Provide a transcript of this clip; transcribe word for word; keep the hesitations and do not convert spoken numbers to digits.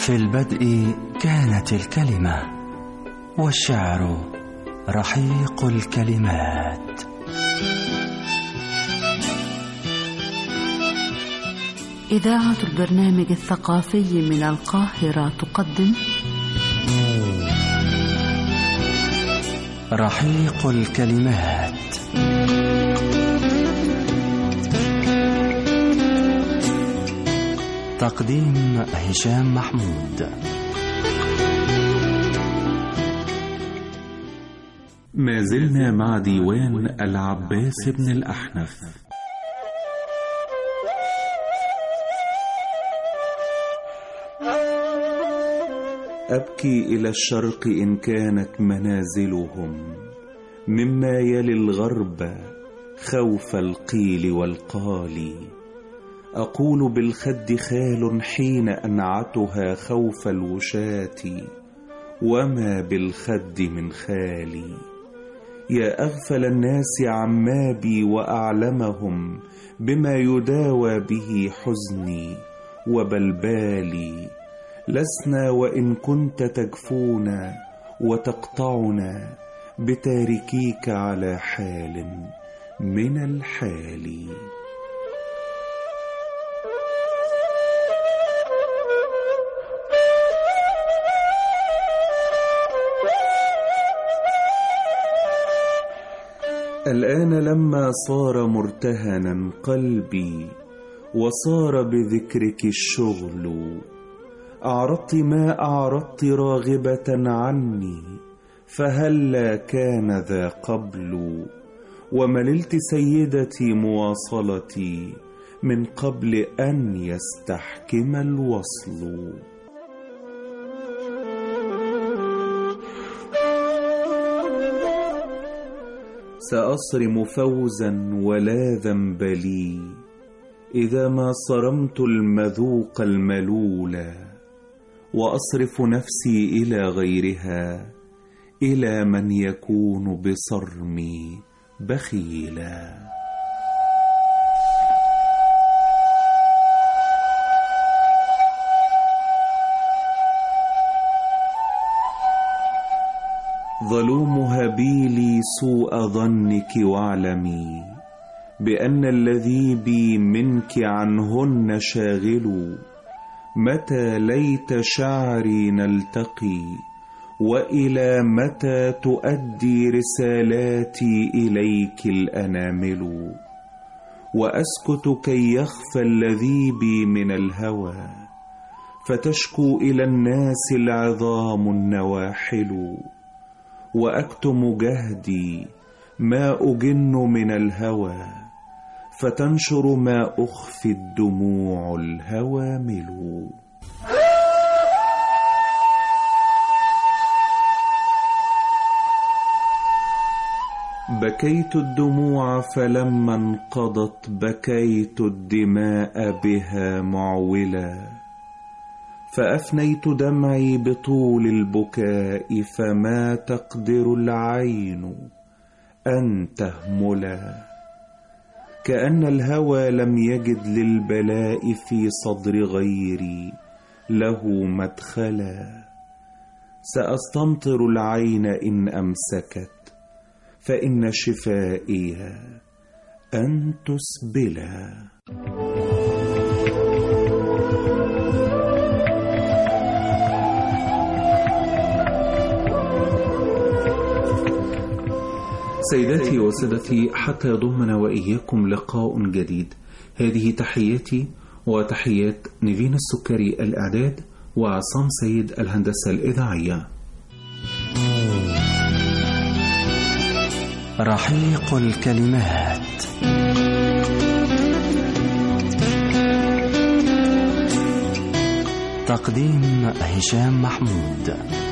في البدء كانت الكلمة، والشعر رحيق الكلمات. إذاعة البرنامج الثقافي من القاهرة تقدم رحيق الكلمات. تقديم هشام محمود. ما زلنا مع ديوان العباس بن الأحنف. أبكي إلى الشرق إن كانت منازلهم، مما يلي الغرب خوف القيل والقال. أقول بالخد خال حين أنعتها خوف الوشاة، وما بالخد من خالي. يا أغفل الناس عمابي وأعلمهم بما يداوى به حزني وبلبالي. لسنا وإن كنت تجفونا وتقطعنا بتاركيك على حال من الحال. الآن لما صار مرتهنا قلبي وصار بذكرك الشغل، أعرضت ما أعرضت راغبة عني، فهلا كان ذا قبل. ومللت سيدتي مواصلتي من قبل أن يستحكم الوصل. سأصرم فوزا ولا ذنب لي إذا ما صرمت المذوق الملولا، وأصرف نفسي إلى غيرها إلى من يكون بصرمي بخيلا. ظلوم هبيلي سوء ظنك واعلمي بأن الذي بي منك عنهن شاغل. متى ليت شعري نلتقي، وإلى متى تؤدي رسالاتي إليك الأنامل. وأسكت كي يخفى الذي بي من الهوى، فتشكو إلى الناس العظام النواحل. وأكتم جهدي ما أجن من الهوى، فتنشر ما أخفي الدموع الهوامل. بكيت الدموع فلما انقضت بكيت الدماء بها معولا. فأفنيت دمعي بطول البكاء، فما تقدر العين أن تهملا. كأن الهوى لم يجد للبلاء في صدر غيري له مدخلا. سأستمطر العين إن أمسكت، فإن شفائي أن تسبلا. سيداتي وسادتي، حتى يضمنا وإياكم لقاء جديد، هذه تحياتي وتحيات نيفين السكري الإعداد وعصام سيد الهندسة الإذاعية. رحيق الكلمات. تقديم هشام محمود.